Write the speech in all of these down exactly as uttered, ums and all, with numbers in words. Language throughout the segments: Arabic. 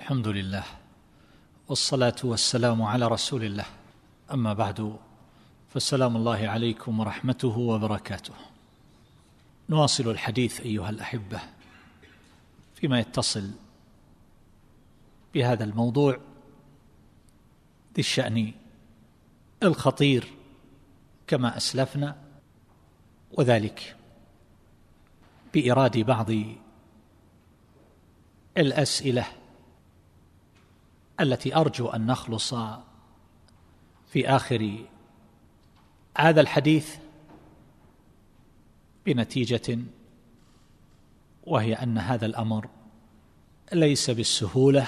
الحمد لله والصلاة والسلام على رسول الله، أما بعد، فالسلام الله عليكم ورحمته وبركاته. نواصل الحديث أيها الأحبة فيما يتصل بهذا الموضوع ذي الشأن الخطير كما أسلفنا، وذلك بإيراد بعض الأسئلة التي أرجو أن نخلص في آخر هذا الحديث بنتيجة، وهي أن هذا الأمر ليس بالسهولة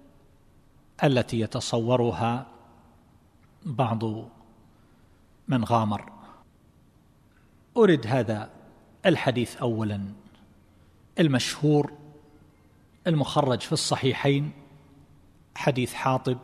التي يتصورها بعض من غامر. أرد هذا الحديث أولا المشهور المخرج في الصحيحين، حديث حاطب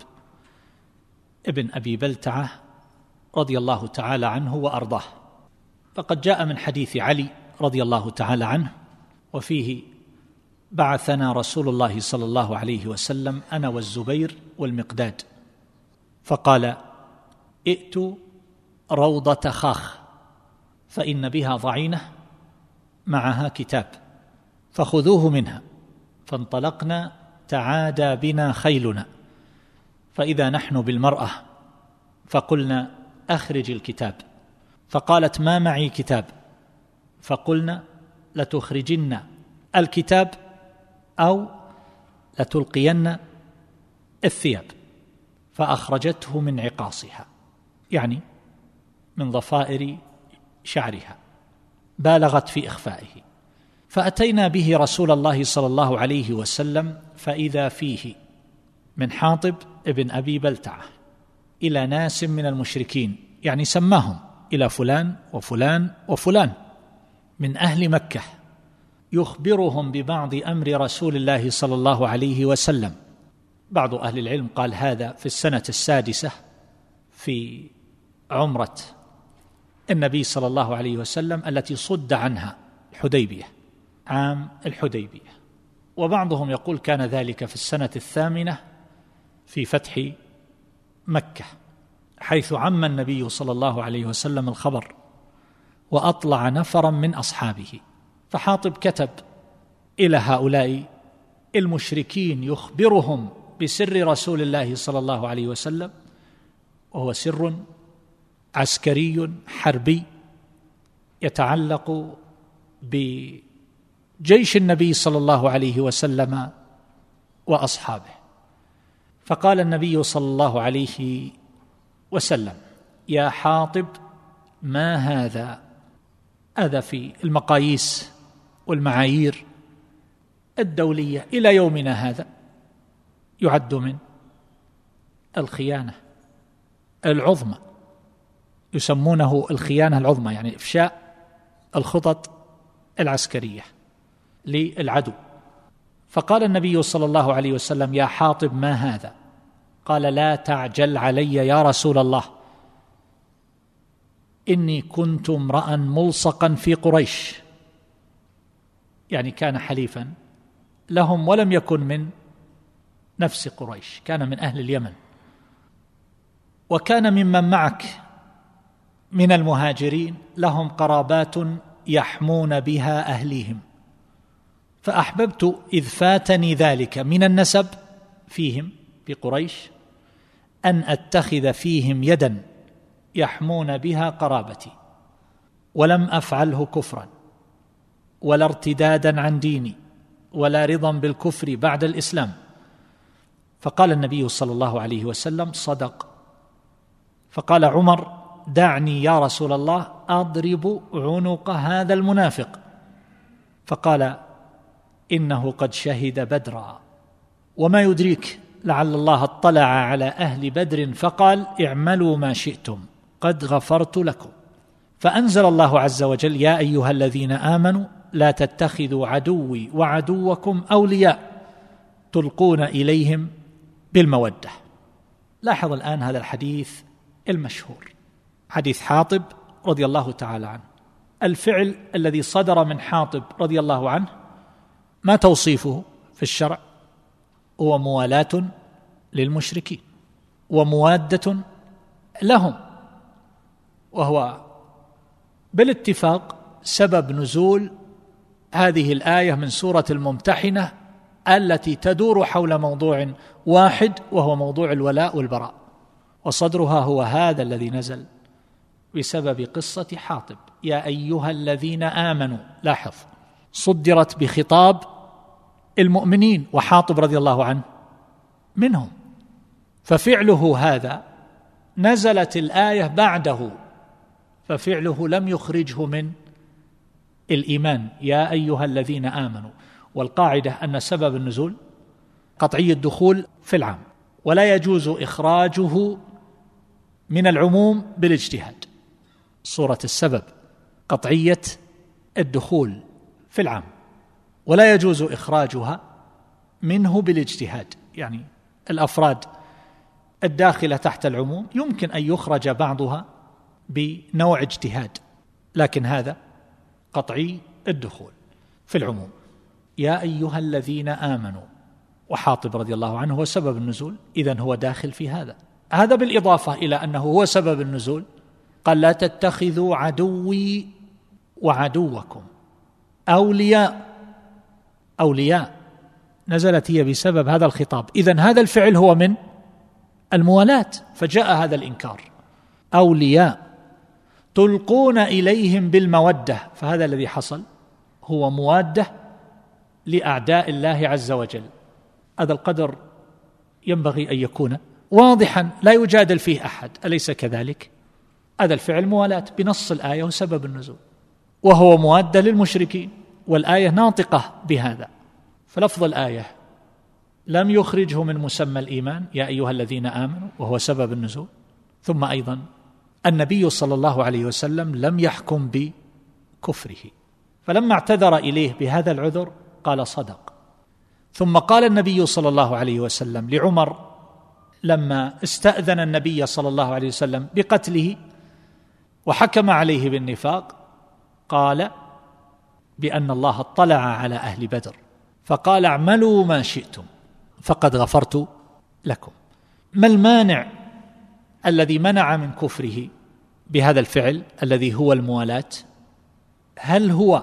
ابن أبي بلتعة رضي الله تعالى عنه وأرضاه. فقد جاء من حديث علي رضي الله تعالى عنه، وفيه: بعثنا رسول الله صلى الله عليه وسلم أنا والزبير والمقداد، فقال: ائتوا روضة خاخ فإن بها ضعينة معها كتاب فخذوه منها. فانطلقنا تعادى بنا خيلنا، فإذا نحن بالمرأة، فقلنا: أخرج الكتاب. فقالت: ما معي كتاب. فقلنا: لتخرجن الكتاب أو لتلقين الثياب. فأخرجته من عقاصها، يعني من ضفائر شعرها، بالغت في إخفائه. فأتينا به رسول الله صلى الله عليه وسلم، فإذا فيه من حاطب ابن أبي بلتعة إلى ناس من المشركين، يعني سماهم إلى فلان وفلان وفلان من أهل مكة، يخبرهم ببعض أمر رسول الله صلى الله عليه وسلم. بعض أهل العلم قال هذا في السنة السادسة في عمرة النبي صلى الله عليه وسلم التي صد عنها الحديبية، عام الحديبية. وبعضهم يقول كان ذلك في السنة الثامنة في فتح مكة، حيث عم النبي صلى الله عليه وسلم الخبر وأطلع نفرا من أصحابه. فحاطب كتب إلى هؤلاء المشركين يخبرهم بسر رسول الله صلى الله عليه وسلم، وهو سر عسكري حربي يتعلق بجيش النبي صلى الله عليه وسلم وأصحابه. فقال النبي صلى الله عليه وسلم: يا حاطب، ما هذا؟ هذا في المقاييس والمعايير الدولية إلى يومنا هذا يعد من الخيانة العظمى، يسمونه الخيانة العظمى، يعني إفشاء الخطط العسكرية للعدو. فقال النبي صلى الله عليه وسلم: يا حاطب، ما هذا؟ قال: لا تعجل علي يا رسول الله، إني كنت امرأ ملصقا في قريش، يعني كان حليفا لهم ولم يكن من نفس قريش، كان من أهل اليمن، وكان ممن معك من المهاجرين لهم قرابات يحمون بها أهليهم، فأحببت إذ فاتني ذلك من النسب فيهم في قريش أن أتخذ فيهم يدا يحمون بها قرابتي، ولم أفعله كفرا ولا ارتدادا عن ديني ولا رضا بالكفر بعد الإسلام. فقال النبي صلى الله عليه وسلم: صدق. فقال عمر: دعني يا رسول الله أضرب عنق هذا المنافق. فقال: إنه قد شهد بدرا، وما يدريك لعل الله اطلع على أهل بدر فقال: اعملوا ما شئتم قد غفرت لكم. فأنزل الله عز وجل: يا أيها الذين آمنوا لا تتخذوا عدوي وعدوكم أولياء تلقون إليهم بالمودة. لاحظ الآن هذا الحديث المشهور، حديث حاطب رضي الله تعالى عنه. الفعل الذي صدر من حاطب رضي الله عنه ما توصيفه في الشرع؟ هو موالاة للمشركين وموادة لهم، وهو بالاتفاق سبب نزول هذه الآية من سورة الممتحنة التي تدور حول موضوع واحد وهو موضوع الولاء والبراء، وصدرها هو هذا الذي نزل بسبب قصة حاطب. يا أيها الذين آمنوا، لاحظ صدرت بخطاب المؤمنين وحاطب رضي الله عنه منهم، ففعله هذا نزلت الآية بعده، ففعله لم يخرجه من الإيمان. يا أيها الذين آمنوا، والقاعدة أن سبب النزول قطعي الدخول في العام، ولا يجوز إخراجه من العموم بالاجتهاد. صورة السبب قطعية الدخول في العام، ولا يجوز إخراجها منه بالاجتهاد، يعني الأفراد الداخلة تحت العموم يمكن أن يخرج بعضها بنوع اجتهاد، لكن هذا قطعي الدخول في العموم. يا أيها الذين آمنوا، وحاطب رضي الله عنه هو سبب النزول، إذن هو داخل في هذا. هذا بالإضافة إلى أنه هو سبب النزول، قال لا تتخذوا عدوي وعدوكم أولياء. أولياء نزلت هي بسبب هذا الخطاب، إذن هذا الفعل هو من الموالاة، فجاء هذا الإنكار. أولياء تلقون إليهم بالمودة، فهذا الذي حصل هو موادة لأعداء الله عز وجل. هذا القدر ينبغي أن يكون واضحا لا يجادل فيه أحد، أليس كذلك؟ هذا الفعل موالاة بنص الآية وسبب النزول، وهو موادة للمشركين، والآية ناطقة بهذا. فلفظ الآية لم يخرجه من مسمى الإيمان، يا أيها الذين آمنوا، وهو سبب النزول. ثم أيضا النبي صلى الله عليه وسلم لم يحكم بكفره، فلما اعتذر إليه بهذا العذر قال صدق. ثم قال النبي صلى الله عليه وسلم لعمر لما استأذن النبي صلى الله عليه وسلم بقتله وحكم عليه بالنفاق، قال بأن الله اطلع على أهل بدر فقال اعملوا ما شئتم فقد غفرت لكم. ما المانع الذي منع من كفره بهذا الفعل الذي هو الموالاة؟ هل هو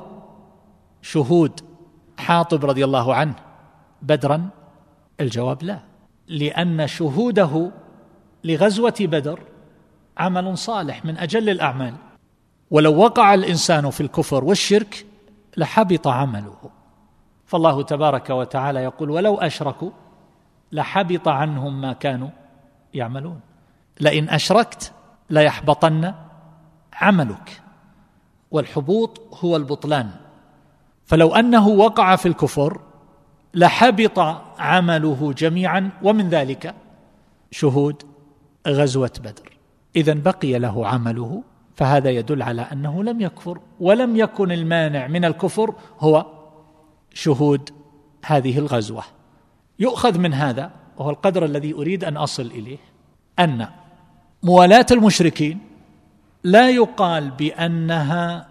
شهود حاطب رضي الله عنه بدرا؟ الجواب لا، لأن شهوده لغزوة بدر عمل صالح من أجل الأعمال، ولو وقع الإنسان في الكفر والشرك لحبط عمله. فالله تبارك وتعالى يقول ولو أشركوا لحبط عنهم ما كانوا يعملون، لئن أشركت ليحبطن عملك، والحبوط هو البطلان. فلو أنه وقع في الكفر لحبط عمله جميعا، ومن ذلك شهود غزوة بدر. إذن بقي له عمله، فهذا يدل على أنه لم يكفر، ولم يكن المانع من الكفر هو شهود هذه الغزوة. يؤخذ من هذا، وهو القدر الذي أريد أن أصل إليه، أن موالاة المشركين لا يقال بأنها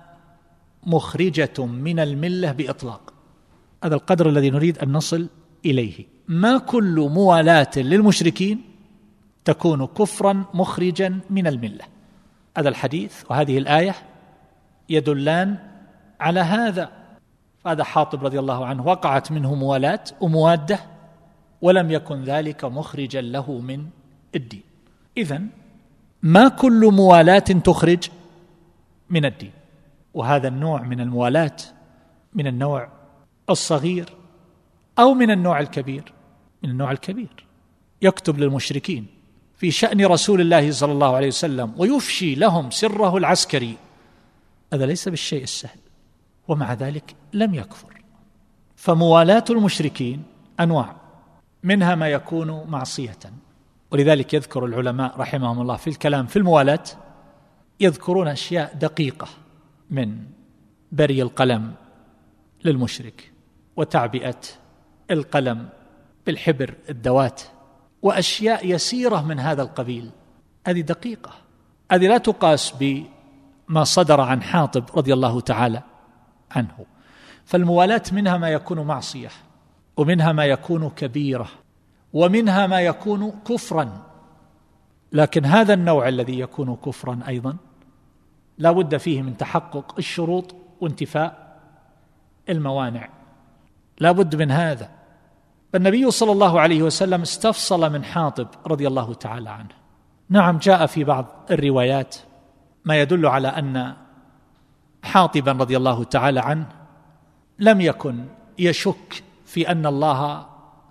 مخرجة من الملة بإطلاق. هذا القدر الذي نريد أن نصل إليه. ما كل موالاة للمشركين تكون كفرا مخرجا من الملة. هذا الحديث وهذه الآية يدلان على هذا. فهذا حاطب رضي الله عنه وقعت منه موالاة وموادة، ولم يكن ذلك مخرجا له من الدين. إذن ما كل موالاة تخرج من الدين، وهذا النوع من الموالاة من النوع الصغير أو من النوع الكبير. من النوع الكبير يكتب للمشركين في شأن رسول الله صلى الله عليه وسلم ويفشي لهم سره العسكري، هذا ليس بالشيء السهل، ومع ذلك لم يكفر. فموالاة المشركين أنواع، منها ما يكون معصية، ولذلك يذكر العلماء رحمهم الله في الكلام في الموالاة يذكرون أشياء دقيقة، من بري القلم للمشرك وتعبئة القلم بالحبر الدوات وأشياء يسيرة من هذا القبيل. هذه دقيقة، هذه لا تقاس بما صدر عن حاطب رضي الله تعالى عنه. فالموالاة منها ما يكون معصية، ومنها ما يكون كبيرة، ومنها ما يكون كفرا، لكن هذا النوع الذي يكون كفرا أيضا لا بد فيه من تحقق الشروط وانتفاء الموانع، لا بد من هذا. فالنبي صلى الله عليه وسلم استفصل من حاطب رضي الله تعالى عنه. نعم، جاء في بعض الروايات ما يدل على أن حاطبا رضي الله تعالى عنه لم يكن يشك في أن الله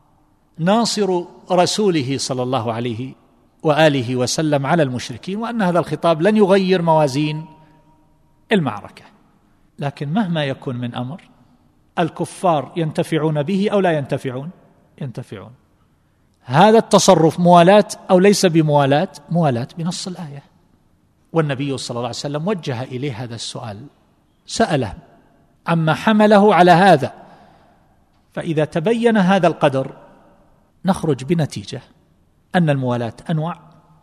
ناصر رسوله صلى الله عليه وآله وسلم على المشركين، وأن هذا الخطاب لن يغير موازين المعركة. لكن مهما يكون من أمر، الكفار ينتفعون به أو لا ينتفعون؟ ينتفعون. هذا التصرف موالاة أو ليس بموالاة؟ موالاة بنص الآية. والنبي صلى الله عليه وسلم وجه إليه هذا السؤال، سأله عما حمله على هذا. فإذا تبين هذا القدر نخرج بنتيجة أن الموالاة أنواع،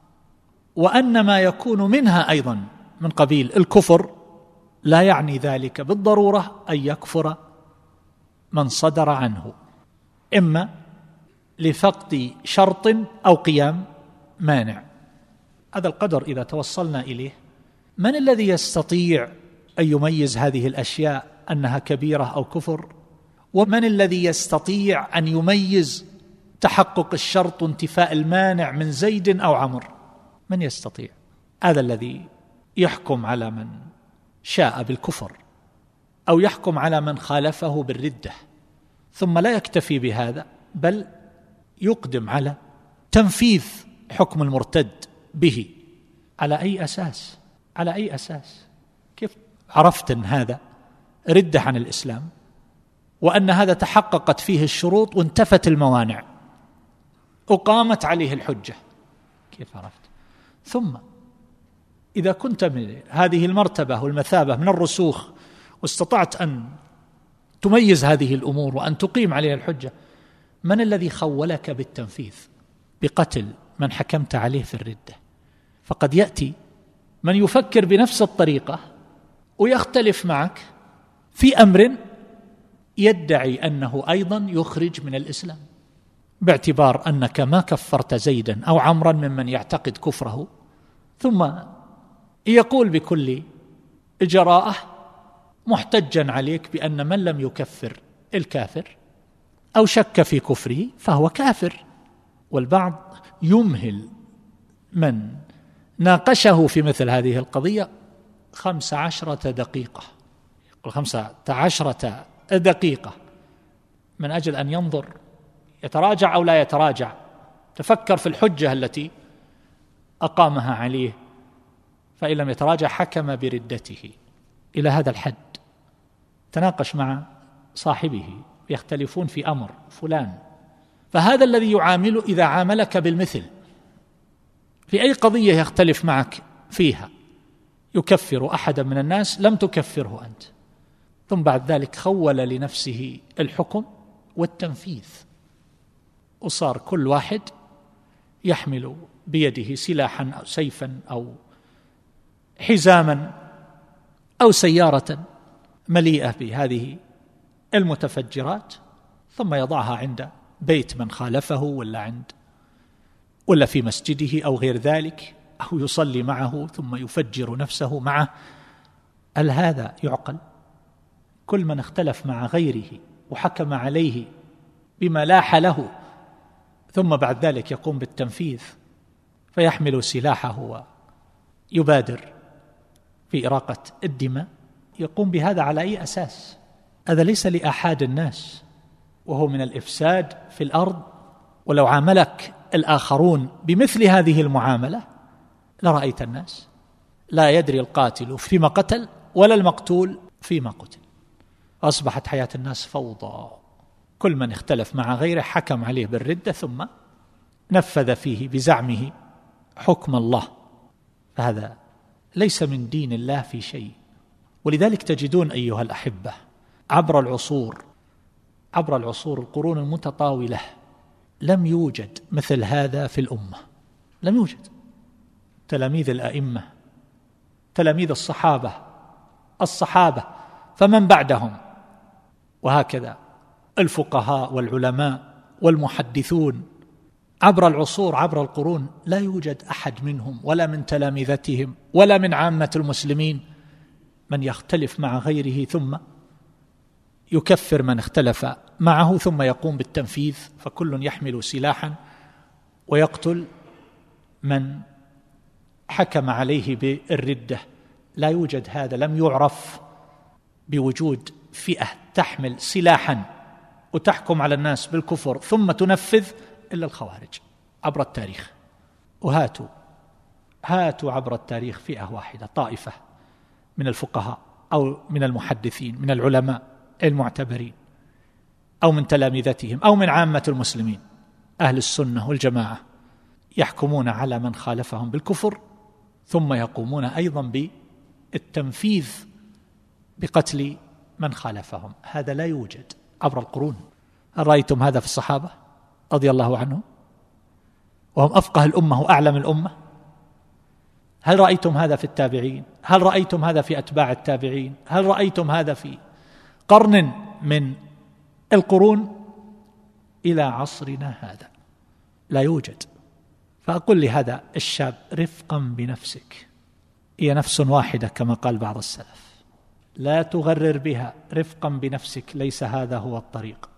وأن ما يكون منها أيضا من قبيل الكفر لا يعني ذلك بالضرورة أن يكفر من صدر عنه، إما لفقد شرط أو قيام مانع. هذا القدر إذا توصلنا إليه، من الذي يستطيع أن يميز هذه الأشياء أنها كبيرة أو كفر؟ ومن الذي يستطيع أن يميز تحقق الشرط وانتفاء المانع من زيد أو عمر؟ من يستطيع؟ هذا الذي يحكم على من شاء بالكفر أو يحكم على من خالفه بالردة، ثم لا يكتفي بهذا بل يقدم على تنفيذ حكم المرتد به. على أي أساس؟ على أي أساس؟ كيف عرفت أن هذا ردة عن الإسلام، وأن هذا تحققت فيه الشروط وانتفت الموانع أقامت عليه الحجة؟ كيف عرفت؟ ثم إذا كنت من هذه المرتبة والمثابة من الرسوخ واستطعت أن تميز هذه الأمور وأن تقيم عليها الحجة، من الذي خولك بالتنفيذ بقتل من حكمت عليه في الردة؟ فقد يأتي من يفكر بنفس الطريقة ويختلف معك في أمر يدعي أنه أيضا يخرج من الإسلام، باعتبار أنك ما كفرت زيدا أو عمرا ممن يعتقد كفره، ثم يقول بكل جراءة محتجا عليك بأن من لم يكفر الكافر أو شك في كفره فهو كافر. والبعض يمهل من ناقشه في مثل هذه القضية خمس عشرة دقيقة، يقول خمسة عشرة دقيقة من أجل أن ينظر يتراجع أو لا يتراجع، تفكر في الحجة التي أقامها عليه، فإن لم يتراجع حكم بردته. إلى هذا الحد تناقش مع صاحبه يختلفون في أمر فلان، فهذا الذي يعامله إذا عاملك بالمثل في أي قضية يختلف معك فيها يكفر أحدا من الناس لم تكفره أنت، ثم بعد ذلك خول لنفسه الحكم والتنفيذ، وصار كل واحد يحمل بيده سلاحا أو سيفا أو حزاما أو سيارة مليئة بهذه المتفجرات، ثم يضعها عند بيت من خالفه ولا عند ولا في مسجده أو غير ذلك، أو يصلي معه ثم يفجر نفسه معه. هل هذا يعقل؟ كل من اختلف مع غيره وحكم عليه بما لاح له ثم بعد ذلك يقوم بالتنفيذ فيحمل سلاحه ويبادر في إراقة الدماء، يقوم بهذا على أي أساس؟ هذا ليس لأحد الناس، وهو من الإفساد في الأرض. ولو عاملك الآخرون بمثل هذه المعاملة لرأيت الناس لا يدري القاتل فيما قتل ولا المقتول فيما قتل. أصبحت حياة الناس فوضى، كل من اختلف مع غيره حكم عليه بالردة ثم نفذ فيه بزعمه حكم الله، فهذا ليس من دين الله في شيء. ولذلك تجدون أيها الأحبة عبر العصور عبر العصور القرون المتطاولة لم يوجد مثل هذا في الأمة، لم يوجد. تلاميذ الأئمة، تلاميذ الصحابة، الصحابة فمن بعدهم، وهكذا الفقهاء والعلماء والمحدثون عبر العصور، عبر القرون، لا يوجد أحد منهم ولا من تلامذتهم ولا من عامة المسلمين من يختلف مع غيره ثم يكفر من اختلف معه ثم يقوم بالتنفيذ، فكل يحمل سلاحا ويقتل من حكم عليه بالردة. لا يوجد هذا، لم يعرف بوجود فئة تحمل سلاحا وتحكم على الناس بالكفر ثم تنفذ إلا الخوارج عبر التاريخ. وهاتوا هاتوا عبر التاريخ فئة واحدة، طائفة من الفقهاء أو من المحدثين من العلماء المعتبرين أو من تلامذتهم أو من عامة المسلمين أهل السنة والجماعة، يحكمون على من خالفهم بالكفر ثم يقومون أيضا بالتنفيذ بقتل من خالفهم. هذا لا يوجد عبر القرون. هل رأيتم هذا في الصحابة رضي الله عنهم وهم أفقه الأمة وأعلم الأمة؟ هل رأيتم هذا في التابعين؟ هل رأيتم هذا في أتباع التابعين؟ هل رأيتم هذا في قرن من القرون إلى عصرنا هذا؟ لا يوجد. فأقول لهذا الشاب رفقا بنفسك، هي نفس واحدة كما قال بعض السلف، لا تغرر بها، رفقا بنفسك، ليس هذا هو الطريق،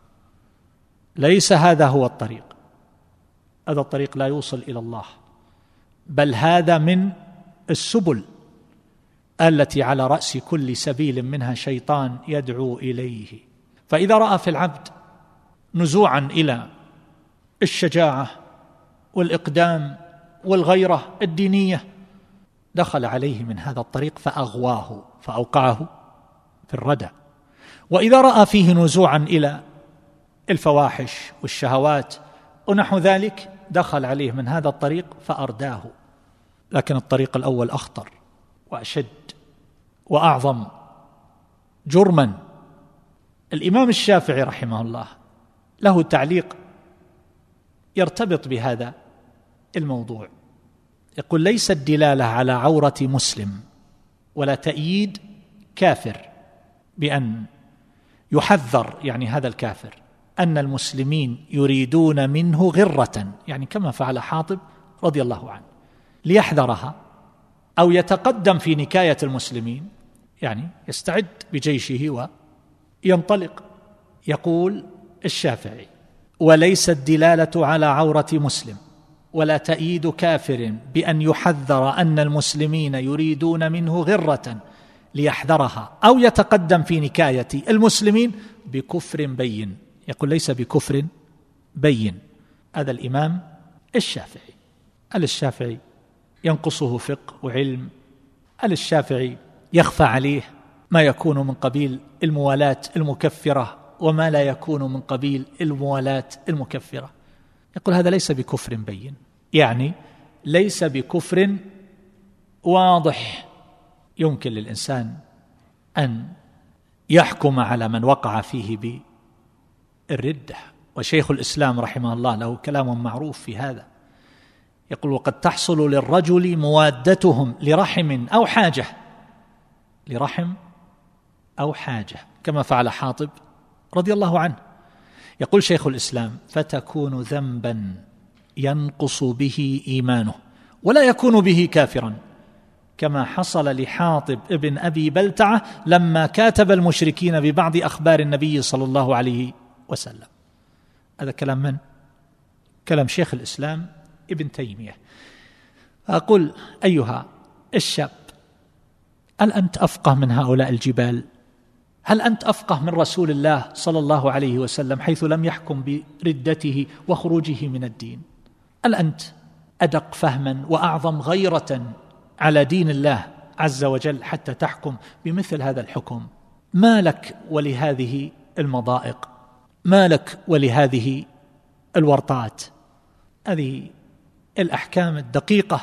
ليس هذا هو الطريق، هذا الطريق لا يوصل إلى الله، بل هذا من السبل التي على رأس كل سبيل منها شيطان يدعو إليه. فإذا رأى في العبد نزوعا إلى الشجاعة والإقدام والغيرة الدينية دخل عليه من هذا الطريق فأغواه فأوقعه في الردى. وإذا رأى فيه نزوعا إلى الفواحش والشهوات ونحو ذلك دخل عليه من هذا الطريق فأرداه. لكن الطريق الأول أخطر وأشد وأعظم جرما. الإمام الشافعي رحمه الله له تعليق يرتبط بهذا الموضوع، يقول: ليس الدلالة على عورة مسلم ولا تأييد كافر بأن يحذر، يعني هذا الكافر، أن المسلمين يريدون منه غرة، يعني كما فعل حاطب رضي الله عنه ليحذرها، أو يتقدم في نكاية المسلمين، يعني يستعد بجيشه وينطلق. يقول الشافعي: وليس الدلالة على عورة مسلم ولا تأييد كافر بأن يحذر أن المسلمين يريدون منه غرة ليحذرها أو يتقدم في نكاية المسلمين بكفر بين. يقول: ليس بكفر بين. هذا الإمام الشافعي. هل الشافعي ينقصه فقه وعلم؟ هل الشافعي يخفى عليه ما يكون من قبيل الموالاة المكفرة وما لا يكون من قبيل الموالاة المكفرة؟ يقول: هذا ليس بكفر بين، يعني ليس بكفر واضح يمكن للإنسان أن يحكم على من وقع فيه بالردة. وشيخ الإسلام رحمه الله له كلام معروف في هذا، يقول: وقد تحصل للرجل موادتهم لرحم أو حاجة، لرحم أو حاجة، كما فعل حاطب رضي الله عنه. يقول شيخ الإسلام: فتكون ذنبا ينقص به إيمانه ولا يكون به كافرا، كما حصل لحاطب ابن أبي بلتعة لما كاتب المشركين ببعض أخبار النبي صلى الله عليه وسلم. هذا كلام من؟ كلام شيخ الإسلام ابن تيمية. أقول: أيها الشاب، هل أنت أفقه من هؤلاء الجبال؟ هل أنت أفقه من رسول الله صلى الله عليه وسلم حيث لم يحكم بردته وخروجه من الدين؟ هل أنت أدق فهما وأعظم غيرة على دين الله عز وجل حتى تحكم بمثل هذا الحكم؟ ما لك ولهذه المضائق؟ ما لك ولهذه الورطات؟ هذه الأحكام الدقيقة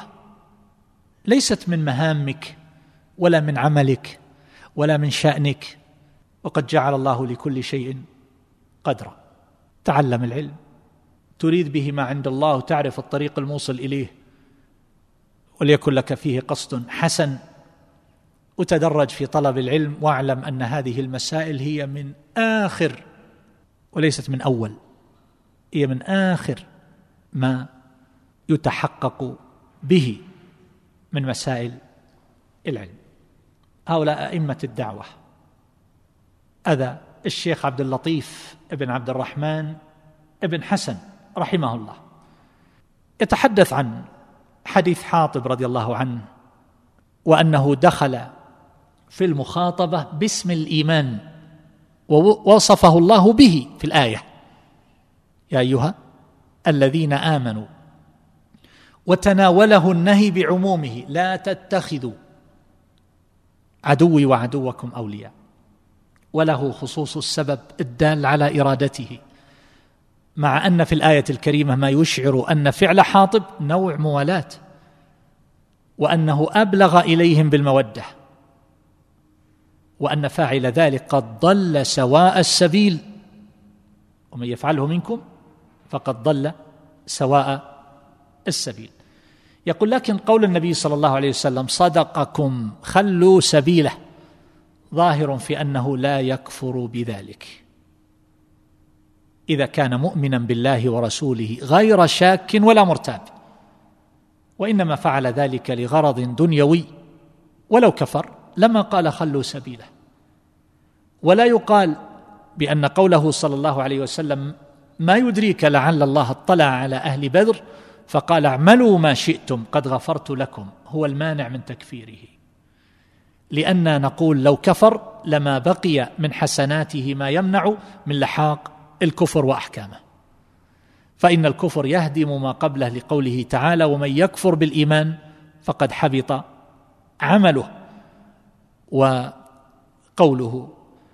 ليست من مهامك ولا من عملك ولا من شأنك، وقد جعل الله لكل شيء قدرا. تعلم العلم، تريد به ما عند الله وتعرف الطريق الموصل إليه، وليكن لك فيه قصد حسن، وتدرج في طلب العلم، واعلم أن هذه المسائل هي من آخر وليست من أول، هي من آخر ما يتحقق به من مسائل العلم. هؤلاء أئمة الدعوة. هذا الشيخ عبد اللطيف ابن عبد الرحمن ابن حسن رحمه الله يتحدث عن حديث حاطب رضي الله عنه، وأنه دخل في المخاطبة باسم الإيمان، ووصفه الله به في الآية: يا أيها الذين آمنوا، وتناوله النهي بعمومه: لا تتخذوا عدوي وعدوكم أولياء، وله خصوص السبب الدال على إرادته، مع أن في الآية الكريمة ما يشعر أن فعل حاطب نوع موالاة، وأنه أبلغ إليهم بالمودة، وأن فاعل ذلك قد ضل سواء السبيل، ومن يفعله منكم فقد ضل سواء السبيل. يقول: لكن قول النبي صلى الله عليه وسلم: صدقكم خلوا سبيله، ظاهر في أنه لا يكفر بذلك إذا كان مؤمنا بالله ورسوله غير شاك ولا مرتاب، وإنما فعل ذلك لغرض دنيوي، ولو كفر لما قال خلوا سبيله. ولا يقال بأن قوله صلى الله عليه وسلم ما يدريك لعل الله اطلع على أهل بدر فقال اعملوا ما شئتم قد غفرت لكم هو المانع من تكفيره، لأننا نقول لو كفر لما بقي من حسناته ما يمنع من لحاق الكفر وأحكامه، فإن الكفر يهدم ما قبله، لقوله تعالى: ومن يكفر بالإيمان فقد حبط عمله، وقوله: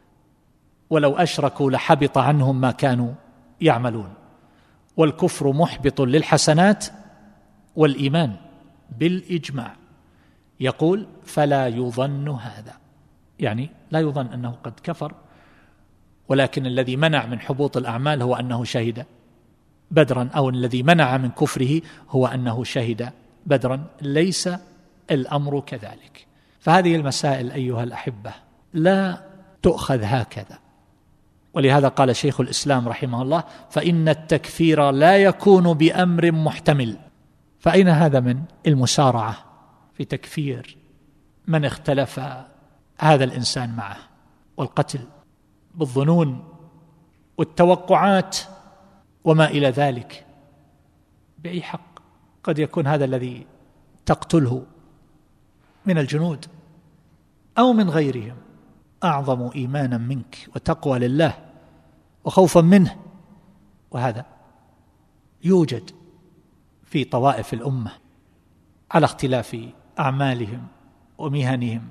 ولو أشركوا لحبط عنهم ما كانوا يعملون. والكفر محبط للحسنات والإيمان بالإجماع. يقول: فلا يظن هذا، يعني لا يظن أنه قد كفر، ولكن الذي منع من حبوط الأعمال هو أنه شهد بدرا، أو الذي منع من كفره هو أنه شهد بدرا. ليس الأمر كذلك. فهذه المسائل أيها الأحبة لا تؤخذ هكذا، ولهذا قال شيخ الإسلام رحمه الله: فإن التكفير لا يكون بأمر محتمل. فأين هذا من المسارعة في تكفير من اختلف هذا الإنسان معه، والقتل بالظنون والتوقعات وما إلى ذلك؟ بأي حق؟ قد يكون هذا الذي تقتله من الجنود أو من غيرهم أعظم إيمانا منك وتقوى لله وخوفا منه، وهذا يوجد في طوائف الأمة على اختلاف أعمالهم ومهنهم.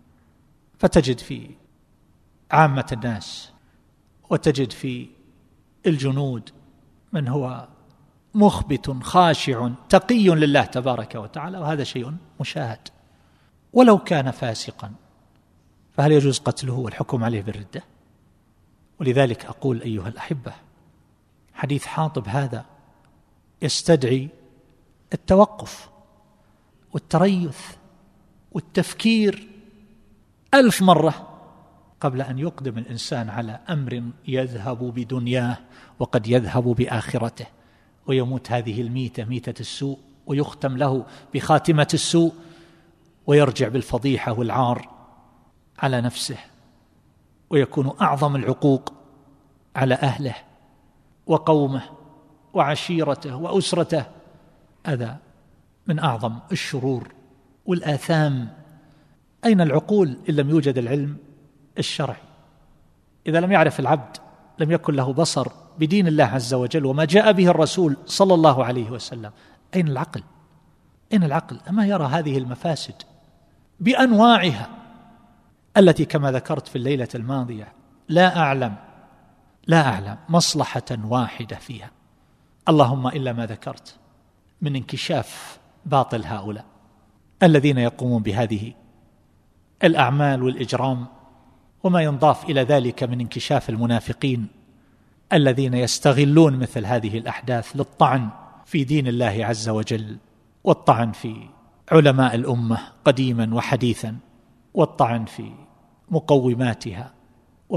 فتجد في عامة الناس وتجد في الجنود من هو مخبت خاشع تقي لله تبارك وتعالى، وهذا شيء مشاهد. ولو كان فاسقا فهل يجوز قتله والحكم عليه بالردة؟ ولذلك أقول أيها الأحبة، حديث حاطب هذا يستدعي التوقف والتريث والتفكير ألف مرة قبل أن يقدم الإنسان على أمر يذهب بدنياه وقد يذهب بآخرته، ويموت هذه الميتة ميتة السوء، ويختم له بخاتمة السوء، ويرجع بالفضيحة والعار على نفسه، ويكون أعظم العقوق على أهله وقومه وعشيرته وأسرته. هذا من أعظم الشرور والآثام. أين العقول إن لم يوجد العلم الشرعي؟ إذا لم يعرف العبد لم يكن له بصر بدين الله عز وجل وما جاء به الرسول صلى الله عليه وسلم. أين العقل؟ أين العقل؟ أما يرى هذه المفاسد بأنواعها التي كما ذكرت في الليلة الماضية لا أعلم لا أعلم مصلحة واحدة فيها، اللهم إلا ما ذكرت من انكشاف باطل هؤلاء الذين يقومون بهذه الأعمال والإجرام، وما ينضاف إلى ذلك من انكشاف المنافقين الذين يستغلون مثل هذه الأحداث للطعن في دين الله عز وجل، والطعن في علماء الأمة قديما وحديثا، والطعن في مقوماتها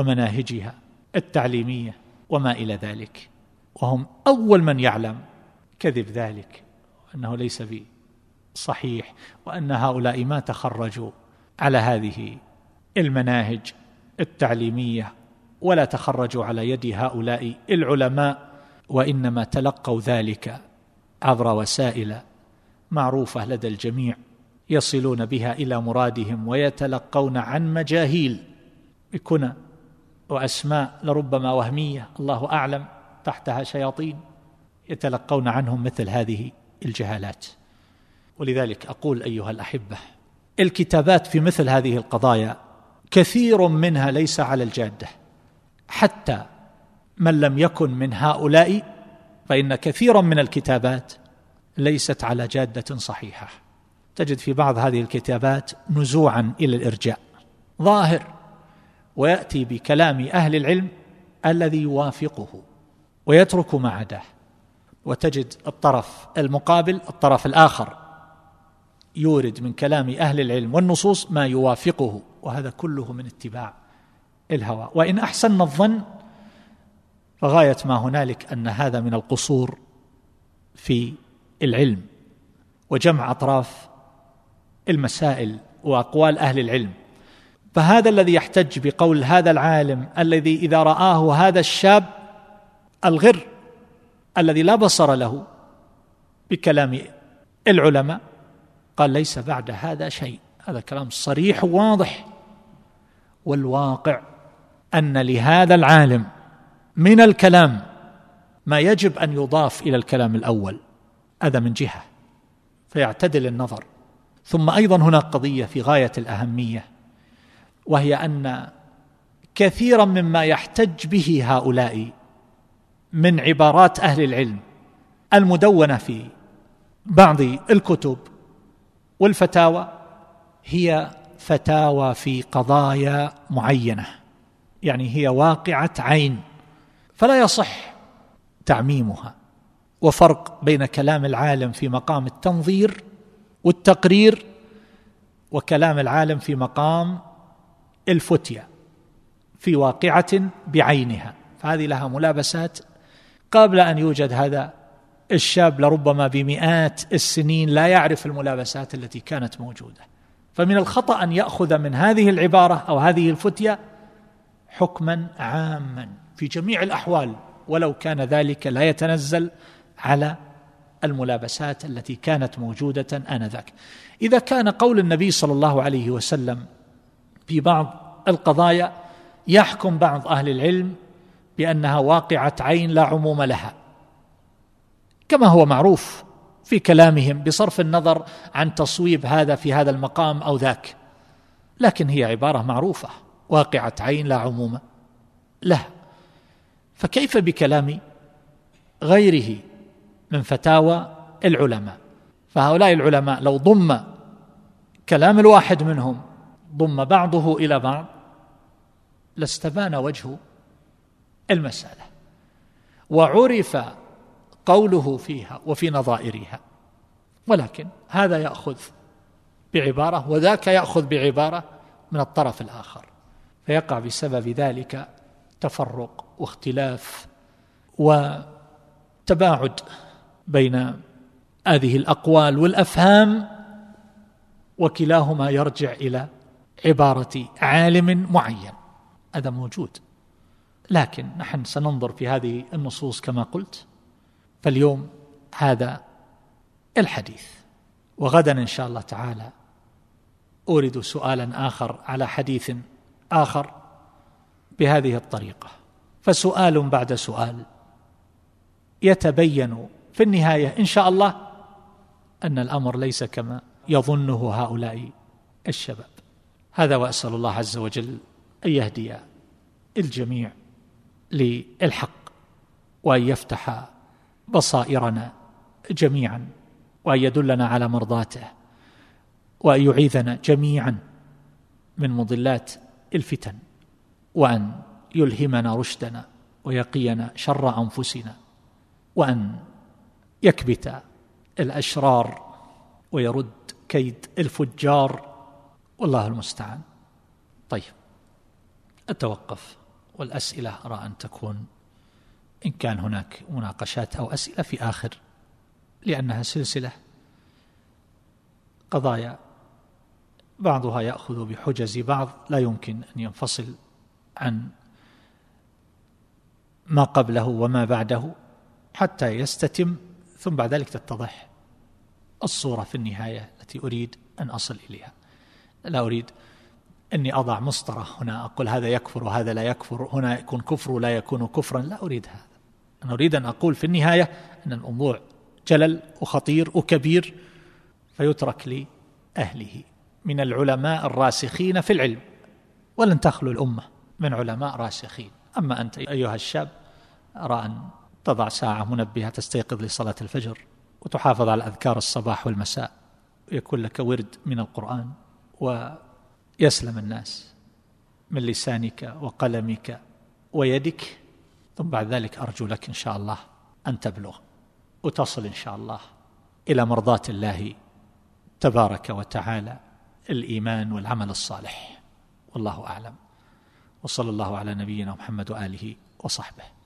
ومناهجها التعليمية وما إلى ذلك، وهم أول من يعلم كذب ذلك، وأنه ليس بصحيح، وأن هؤلاء ما تخرجوا على هذه المناهج التعليمية ولا تخرجوا على يد هؤلاء العلماء، وإنما تلقوا ذلك عبر وسائل معروفة لدى الجميع يصلون بها إلى مرادهم، ويتلقون عن مجاهيل بكنى وأسماء لربما وهمية الله أعلم تحتها شياطين، يتلقون عنهم مثل هذه الجهالات. ولذلك أقول أيها الأحبة، الكتابات في مثل هذه القضايا كثير منها ليس على الجادة، حتى من لم يكن من هؤلاء فإن كثيرا من الكتابات ليست على جادة صحيحة. تجد في بعض هذه الكتابات نزوعا إلى الإرجاء ظاهر، ويأتي بكلام أهل العلم الذي يوافقه ويترك ما عداه، وتجد الطرف المقابل الطرف الآخر يورد من كلام أهل العلم والنصوص ما يوافقه، وهذا كله من اتباع الهوى. وإن أحسن الظن فغاية ما هنالك أن هذا من القصور في العلم وجمع أطراف المسائل وأقوال أهل العلم. فهذا الذي يحتج بقول هذا العالم الذي إذا رآه هذا الشاب الغر الذي لا بصر له بكلام العلماء قال ليس بعد هذا شيء، هذا كلام صريح واضح. والواقع أن لهذا العالم من الكلام ما يجب أن يضاف إلى الكلام الأول، هذا من جهة، فيعتدل النظر. ثم أيضا هناك قضية في غاية الأهمية، وهي أن كثيرا مما يحتج به هؤلاء من عبارات أهل العلم المدونة في بعض الكتب والفتاوى هي فتاوى في قضايا معينة، يعني هي واقعة عين، فلا يصح تعميمها. وفرق بين كلام العالم في مقام التنظير والتقرير وكلام العالم في مقام الفتية في واقعة بعينها، فهذه لها ملابسات قبل أن يوجد هذا الشاب لربما بمئات السنين لا يعرف الملابسات التي كانت موجودة. فمن الخطأ أن يأخذ من هذه العبارة أو هذه الفتية حكما عاما في جميع الأحوال، ولو كان ذلك لا يتنزل على الملابسات التي كانت موجودة آنذاك. إذا كان قول النبي صلى الله عليه وسلم في بعض القضايا يحكم بعض أهل العلم بأنها واقعة عين لا عموم لها، كما هو معروف في كلامهم بصرف النظر عن تصويب هذا في هذا المقام أو ذاك، لكن هي عبارة معروفة واقعة عين لا عموم لها. فكيف بكلام غيره من فتاوى العلماء؟ فهؤلاء العلماء لو ضم كلام الواحد منهم ضم بعضه إلى بعض لاستبان وجه المسألة وعرف قوله فيها وفي نظائرها، ولكن هذا يأخذ بعبارة وذاك يأخذ بعبارة من الطرف الآخر، فيقع بسبب ذلك تفرق واختلاف وتباعد بين هذه الأقوال والأفهام، وكلاهما يرجع إلى عبارة عالم معين. هذا موجود، لكن نحن سننظر في هذه النصوص كما قلت. فاليوم هذا الحديث، وغدا إن شاء الله تعالى أورد سؤالا آخر على حديث آخر بهذه الطريقة، فسؤال بعد سؤال يتبين في النهاية إن شاء الله أن الأمر ليس كما يظنه هؤلاء الشباب. هذا، وأسأل الله عز وجل أن يهدي الجميع للحق، وأن يفتح بصائرنا جميعا، وأن يدلنا على مرضاته، وأن يعيذنا جميعا من مضلات الفتن، وأن يلهمنا رشدنا ويقينا شر أنفسنا، وأن يكبت الأشرار ويرد كيد الفجار، والله المستعان. طيب، أتوقف، والأسئلة أرى أن تكون إن كان هناك مناقشات أو أسئلة في آخر لأنها سلسلة قضايا بعضها يأخذ بحجز بعض، لا يمكن أن ينفصل عن ما قبله وما بعده حتى يستتم، ثم بعد ذلك تتضح الصورة في النهاية التي أريد أن أصل إليها. لا أريد أني أضع مسطرة هنا أقول هذا يكفر وهذا لا يكفر، هنا يكون كفر ولا يكون كفرا، لا أريد هذا. أنا أريد أن أقول في النهاية أن الموضوع جلل وخطير وكبير، فيترك لأهله من العلماء الراسخين في العلم، ولن تخلو الأمة من علماء راسخين. أما أنت أيها الشاب، أرى أن تضع ساعة منبهة تستيقظ لصلاة الفجر وتحافظ على أذكار الصباح والمساء، ويكون لك ورد من القرآن، ويسلم الناس من لسانك وقلمك ويدك. ثم بعد ذلك أرجو لك إن شاء الله أن تبلغ وتصل إن شاء الله إلى مرضاة الله تبارك وتعالى، الإيمان والعمل الصالح. والله أعلم، وصلى الله على نبينا محمد وآله وصحبه.